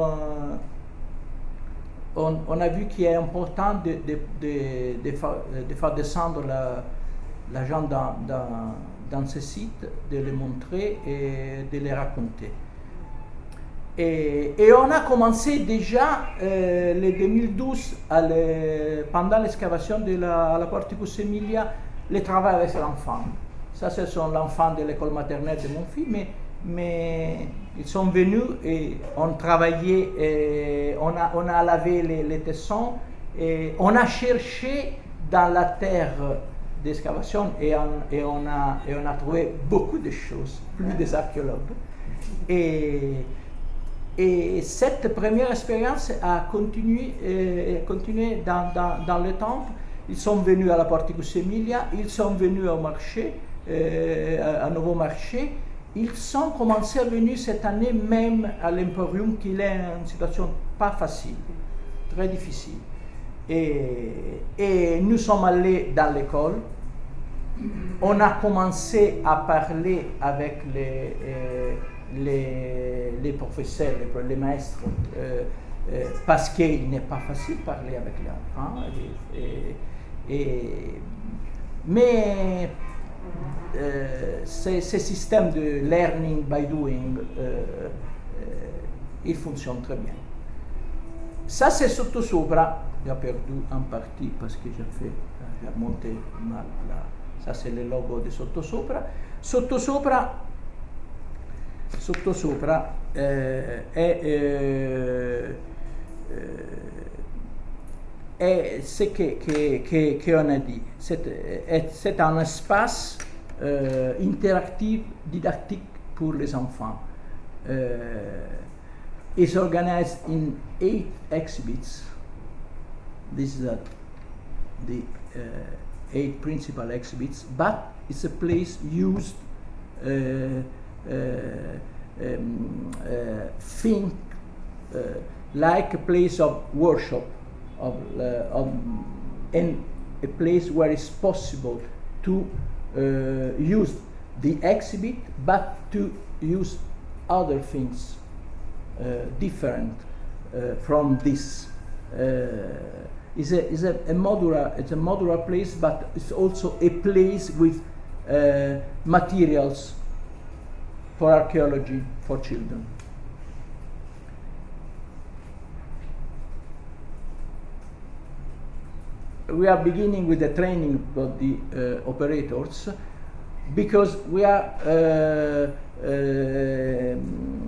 on, on a vu qu'il est important de, de, de, de, faire, de faire descendre la, la gens dans, dans, dans ce site, de les montrer et de les raconter. Et, et on a commencé déjà euh, le deux mille douze, à le, pendant l'excavation de la, la Porticus Emilia, le travail avec l'enfant. Ça, ce sont l'enfant de l'école maternelle de mon fils, mais, mais ils sont venus et on travaillait, et on, a, on a lavé les, les tessons, et on a cherché dans la terre d'excavation et on, et, on a, et on a trouvé beaucoup de choses, plus des archéologues. Et, Et cette première expérience a continué, euh, continué dans, dans, dans le temps. Ils sont venus à la Porticus Emilia, ils sont venus au marché, euh, à Nouveau Marché. Ils sont commencé à venir cette année même à l'Emporium, qui est une situation pas facile, très difficile. Et, et nous sommes allés dans l'école. On a commencé à parler avec les... Euh, Les, les professeurs, les, les maîtres, euh, euh, parce qu'il n'est pas facile de parler avec les enfants. Et, et, et, mais euh, ce, ce système de learning by doing, euh, euh, il fonctionne très bien. Ça, c'est sottosopra. J'ai perdu en partie parce que j'ai fait, j'ai monté mal là. Ça, c'est le logo de sottosopra. Sottosopra Sottosopra euh, est, euh, est ce que, que, que, que on a dit. C'est un espace euh, interactif, didactique pour les enfants. Uh, it's organized in eight exhibits. This is a, the uh, eight principal exhibits, but it's a place used uh, uh, um, uh, think uh, like a place of worship, of, uh, of, and a place where it's possible to uh, use the exhibit, but to use other things uh, different uh, from this. Uh, is a is a, a modular it's a modular place, but it's also a place with uh, materials for archaeology for children. We are beginning with the training of the uh, operators, because we are uh, uh, uh,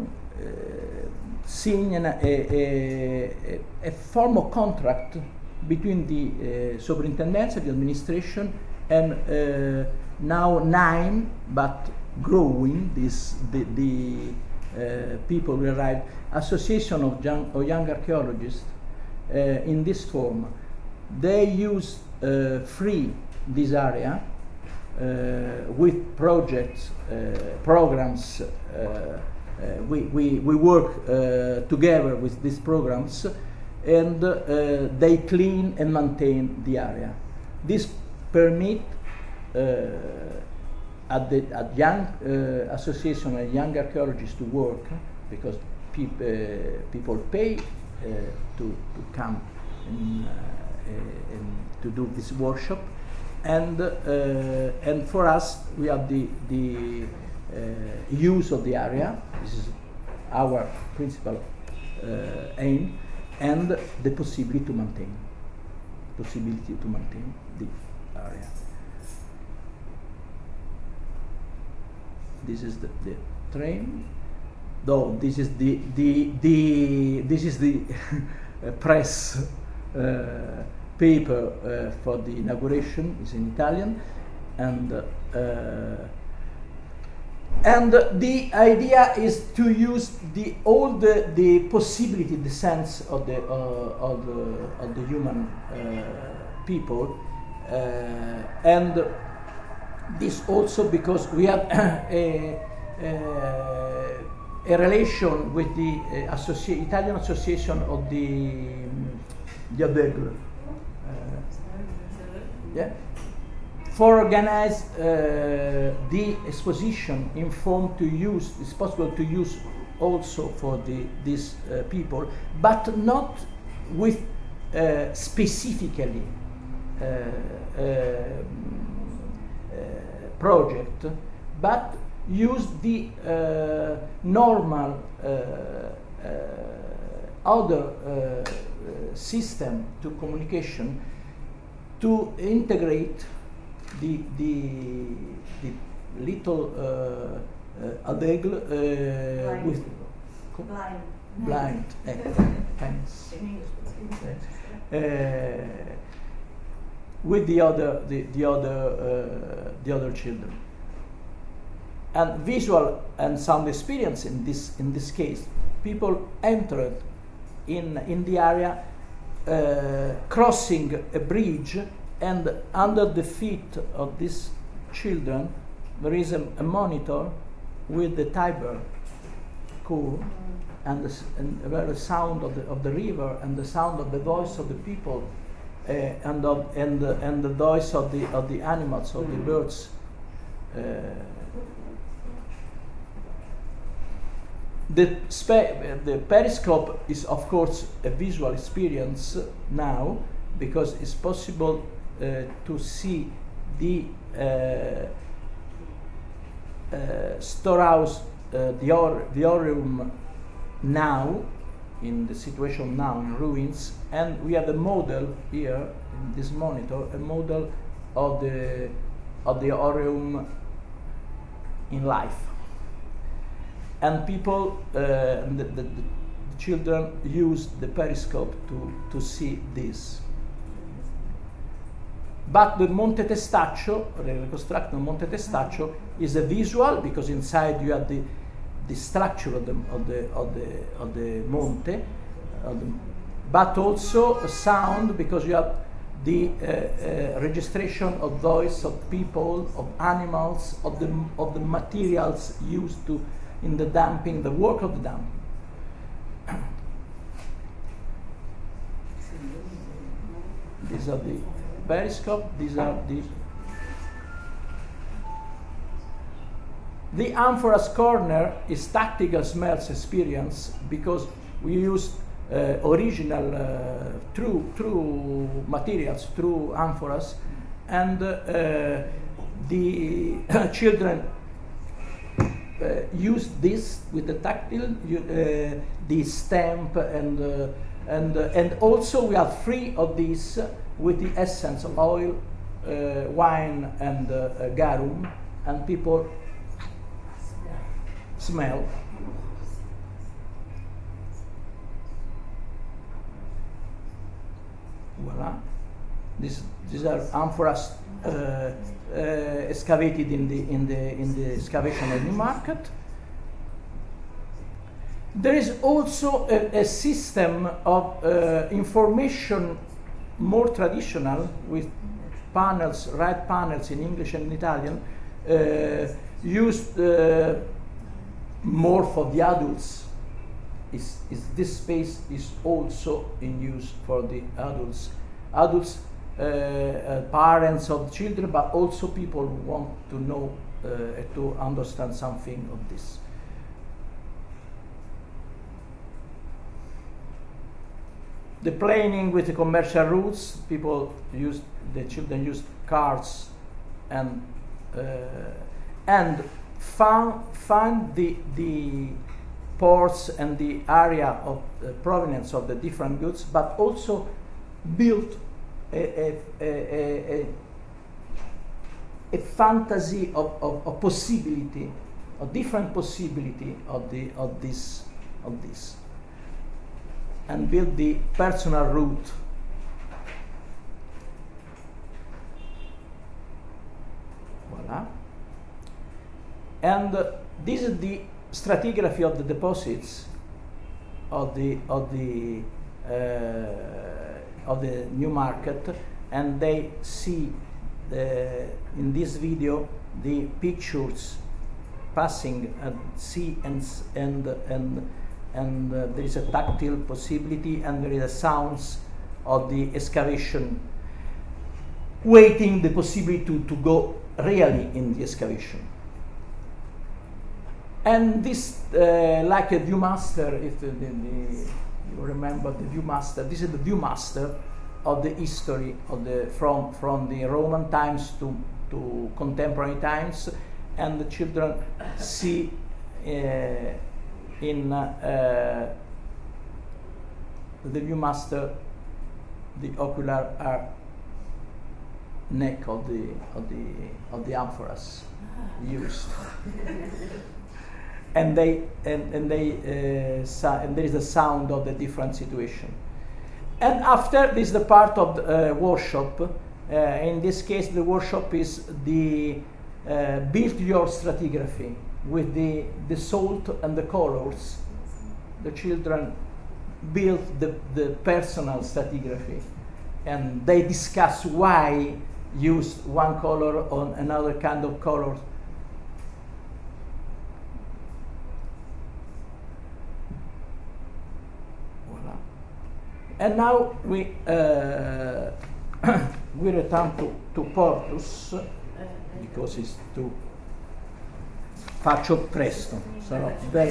seeing an, a, a, a form of contract between the uh, superintendency, the administration, and uh, now nine, but growing, this, the, the uh, people who arrived, association of young, of young archaeologists uh, in this form. They use uh, free this area uh, with projects, uh, programs. Uh, uh, we, we, we work uh, together with these programs, and uh, they clean and maintain the area. This permit uh, at the at young uh, association and young archaeologists to work, because peop, uh, people pay uh, to, to come and, uh, and to do this workshop, and uh, and for us we have the the uh, use of the area. This is our principal uh, aim, and the possibility to maintain possibility to maintain the area. This is the, the train. Though this is the the the this is the press uh, paper uh, for the inauguration. Is in Italian, and uh, and the idea is to use the all the the possibility, the sense of the uh, of the of the human uh, people, uh, and this also because we have a, a, a relation with the uh, associ Italian Association of the the Aveugles, uh, yeah, for organize uh, the exposition in form to use. It's possible to use also for the these uh, people, but not with uh, specifically uh, uh, project, but use the uh, normal uh, uh, other uh, system to communication to integrate the the, the little uh, uh, aveugle uh, blind. with blind blind eh, thanks. Uh, with the other the, the other uh, the other children, and visual and sound experience in this in this case, people entered in in the area, uh, crossing a bridge, and under the feet of these children there is a, a monitor with the Tiber curve, and the, and the sound of the of the river, and the sound of the voice of the people. Uh, and of, and uh, and the voice of the of the animals, of the birds. Uh, the spe the periscope is of course a visual experience now, because it's possible uh, to see the uh, uh, storehouse, uh, the or the Aureum now, in the situation now in ruins, and we have a model here in this monitor, a model of the of the Aureum in life. and people, uh, the, the, the children use the periscope to, to see this. But the Monte Testaccio, reconstructed Monte Testaccio, is a visual because inside you have the, the structure of the of the of the of the monte, of the, but also a sound because you have the uh, uh, registration of voice of people, of animals, of the of the materials used to in the damping, the work of the damping. These are the periscope. These are the the Amphora's corner is tactical smells experience because we use uh, original uh, true true materials, true amphoras, and uh, the children uh, use this with the tactile, uh, the stamp, and uh, and uh, and also we are free of this with the essence of oil, uh, wine, and uh, uh, garum, and people smell. Voila. This, these are amphoras uh, uh, excavated in the in the in the excavation of Newmarket. There is also a, a system of uh, information more traditional with panels, right panels in English and in Italian, uh, used uh, more for the adults. Is, is this space is also in use for the adults, adults, uh, uh, parents of children, but also people who want to know uh, to understand something of this. The planning with the commercial routes, people use, the children use cars and uh, and found find the the ports and the area of uh, provenance of the different goods, but also built a, a, a, a, a fantasy of, of, of possibility, a different possibility of the of this of this, and build the personal route. Voila. And uh, this is the stratigraphy of the deposits of the of the uh, of the Newmarket, and they see the, in this video the pictures passing at sea and and and and uh, there is a tactile possibility, and there is a sounds of the excavation, waiting the possibility to, to go really in the excavation. And this, uh, like a Viewmaster, if the, the, the, you remember the Viewmaster, this is the Viewmaster of the history of the from from the Roman times to to contemporary times, and the children see uh, in uh, the Viewmaster the ocular uh, neck of the of the of the amphoras used. And they and, and they uh, sa and there is a sound of the different situation. And after this, the part of the uh, workshop. Uh, in this case, the workshop is the uh, build your stratigraphy with the the salt and the colors. The children build the the personal stratigraphy, and they discuss why use one color on another kind of color. And now we uh, we return to, to Portus because it's too faccio presto, sarò very,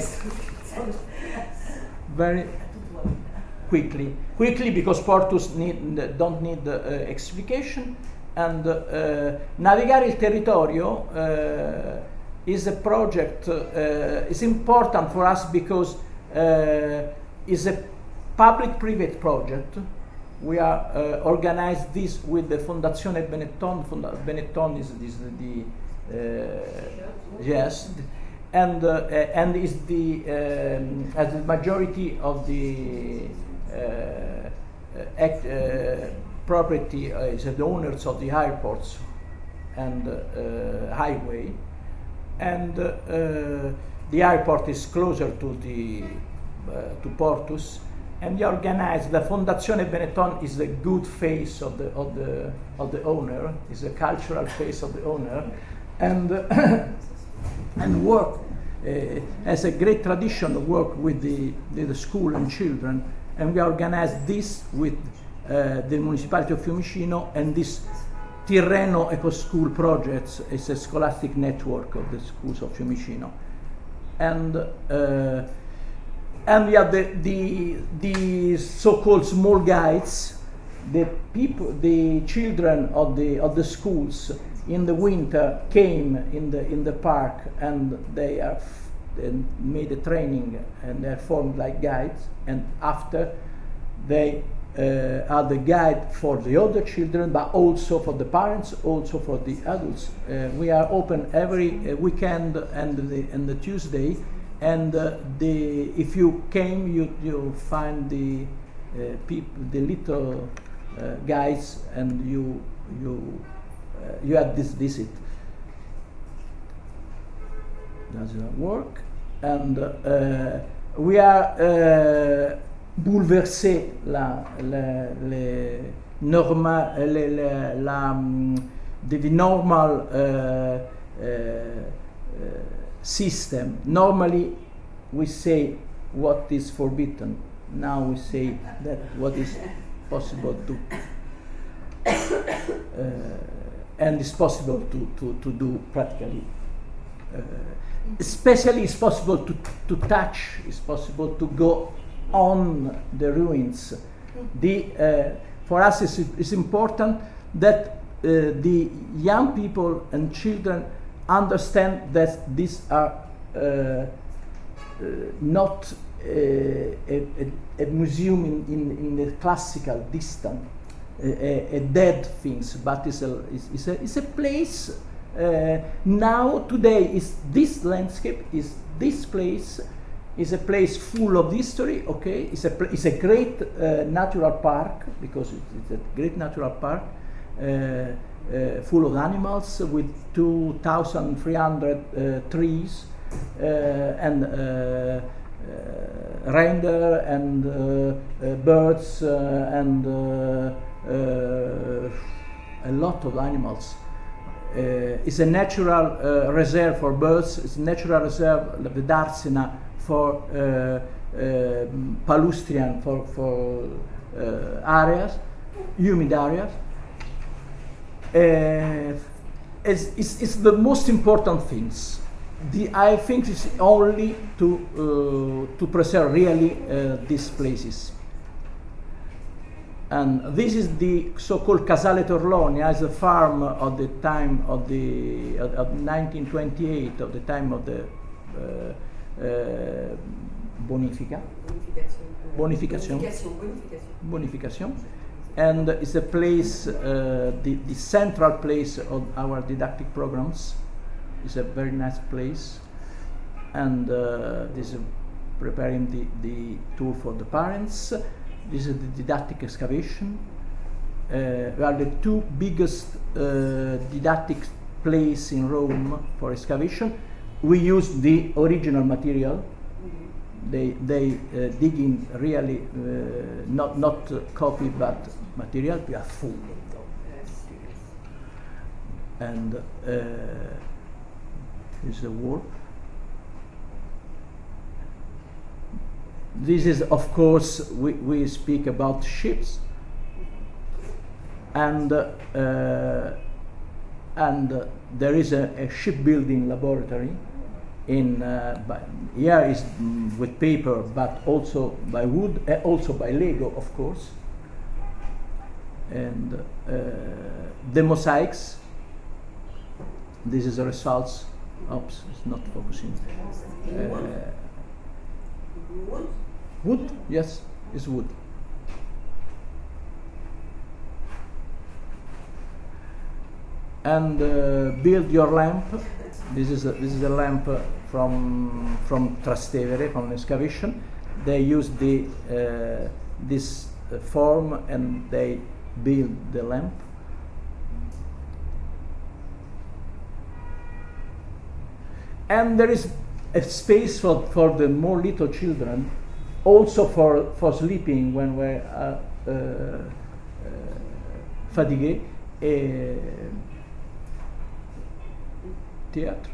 very quickly, quickly because Portus need, don't need uh, explication, and uh, Navigare il Territorio uh, is a project. Uh, is important for us because uh, is a public-private project. We are uh, organized this with the Fondazione Benetton. Funda Benetton is, is the uh, yes, and uh, and is the um, as the majority of the uh, act, uh, property uh, is the owners of the airports and uh, highway, and uh, uh, the airport is closer to the uh, to Portus, and we organize the Fondazione Benetton is the good face of the of the of the owner, is the cultural face of the owner, and uh, and work uh, has a great tradition of work with the, the, the school and children, and we organize this with uh, the municipality of Fiumicino, and this Tirreno Eco School projects is a scholastic network of the schools of Fiumicino, and uh, and we have the the, the so-called small guides, the people, the children of the of the schools in the winter came in the in the park, and they are they made a training and they're formed like guides, and after they uh, are the guide for the other children, but also for the parents, also for the adults. Uh, we are open every uh, weekend and the and the Tuesday, and uh, the if you came, you you find the uh, people, the little uh, guys, and you you uh, you had this visit. Does not work, and uh, we are. Uh, bouleverser la, la, les norma, les, les, la, the, the normal uh, uh, uh, system. Normally we say what is forbidden. Now we say that what is possible to uh, and is possible to, to, to do practically. Uh, especially it's possible to, to touch, it's possible to go on the ruins. The, uh, for us it's, it's important that uh, the young people and children understand that these are uh, uh, not uh, a, a, a museum in, in, in the classical distant, a, a dead things, but it's a, it's, it's a, it's a place uh, now today is this landscape, is this place, is a place full of history, okay? It's a, it's a great uh, natural park, because it's a great natural park, uh, uh, full of animals with two thousand three hundred uh, trees, uh, and uh, uh, reindeer, and uh, uh, birds, uh, and uh, uh, a lot of animals. Uh, it's a natural uh, reserve for birds, it's a natural reserve, the Darsena, for uh, uh, palustrian, for, for uh, areas, humid areas. Uh, it's, it's, it's the most important things. The, I think it's only to, uh, to preserve really uh, these places. And this is the so-called Casale Torlonia, as a farm of the time of the of, of nineteen twenty-eight, of the time of the uh, Uh, bonifica, bonification, bonification, bonification, and it's a place, uh, the, the central place of our didactic programs. It's a very nice place, and uh, this is preparing the, the tour for the parents. This is the didactic excavation. Uh, we are the two biggest uh, didactic places in Rome for excavation. We use the original material. Mm-hmm. They they uh, dig in really uh, not not uh, copy but material. We are full of them. And uh, is the wall. This is, of course, we we speak about ships, and uh, uh, and uh, there is a, a shipbuilding laboratory. In uh, by, here is mm, with paper, but also by wood, uh, also by Lego, of course. And uh, the mosaics. This is the results. Oops, it's not focusing. Uh, wood. Wood, yes, it's wood. And uh, build your lamp. this is a, this is a lamp uh, from from Trastevere, from excavation. They use the uh, this uh, form and they build the lamp. And there is a space for, for the more little children, also for, for sleeping when we're uh, uh, uh, fatigué. Uh, theatre.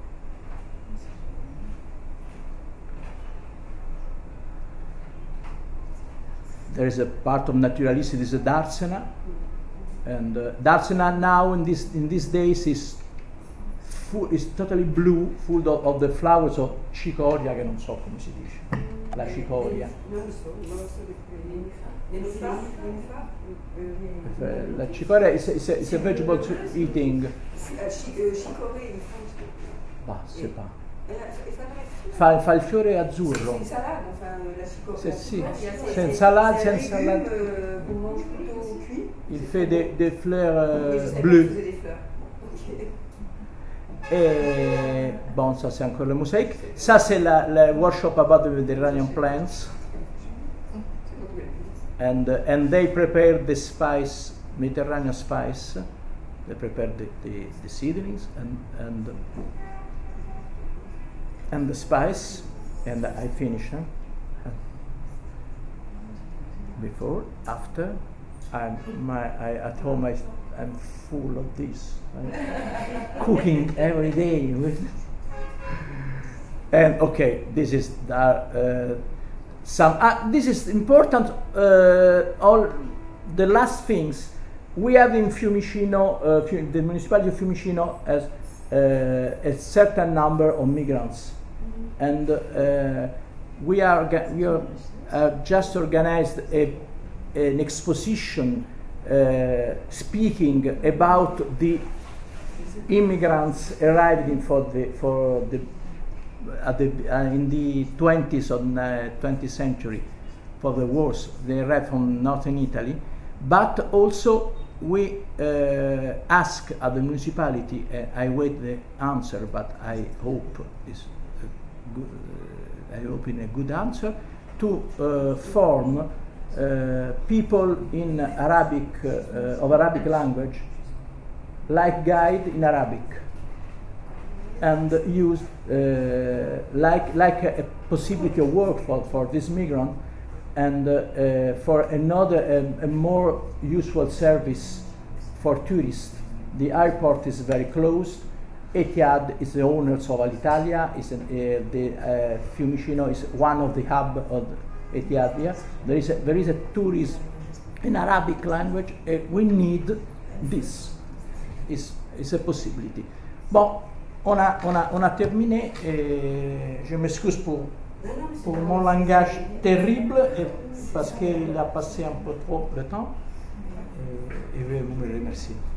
There is a part of naturalistic, is a Darsena, and uh, Darsena now in this in these days is full, is totally blue, full of, of the flowers of cicoria, che non so come si dice, la cicoria. La cicoria is, is, a, is a vegetable to eating. Bah, c'est pas. Fa, fa il fiore azzurro. Se, sì, senza la, senza la. Il fait des, des fleurs euh, bleues. Et bon, ça c'est encore le mosaïque. Ça c'est le workshop about the Mediterranean plants. And uh, and they prepare the spice, Mediterranean spice. They prepare the, the, the seedlings and and and the spice. And I finish. Huh? Before, after, I'm my I, at home. I, I'm full of this. I'm cooking every day. And okay, this is the. Uh, Some uh, this is important. Uh, all the last things we have in Fiumicino, uh, Fium, the municipality of Fiumicino has uh, a certain number of migrants, mm-hmm. and uh, we are we are uh, just organized a, an exposition uh, speaking about the immigrants arriving for the for the. At the, uh, in the twenties of the twentieth century, for the wars, they arrived from northern Italy, but also we uh, ask at the municipality. Uh, I wait the answer, but I hope is a good, uh, I hope in a good answer to uh, form uh, people in Arabic uh, of Arabic language, like guide in Arabic. And use uh, like like a, a possibility of work for, for this migrant, and uh, uh, for another a, a more useful service for tourists. The airport is very close. Etihad is the owners of Alitalia. Is an, uh, the uh, Fiumicino is one of the hub of Etihad. Yeah? There is a, there is a tourism in Arabic language. Uh, we need this. Is is a possibility. But On a, on, a, on a terminé, et je m'excuse pour, pour mon langage terrible, et parce qu'il a passé un peu trop de temps, et, et je vous remercie.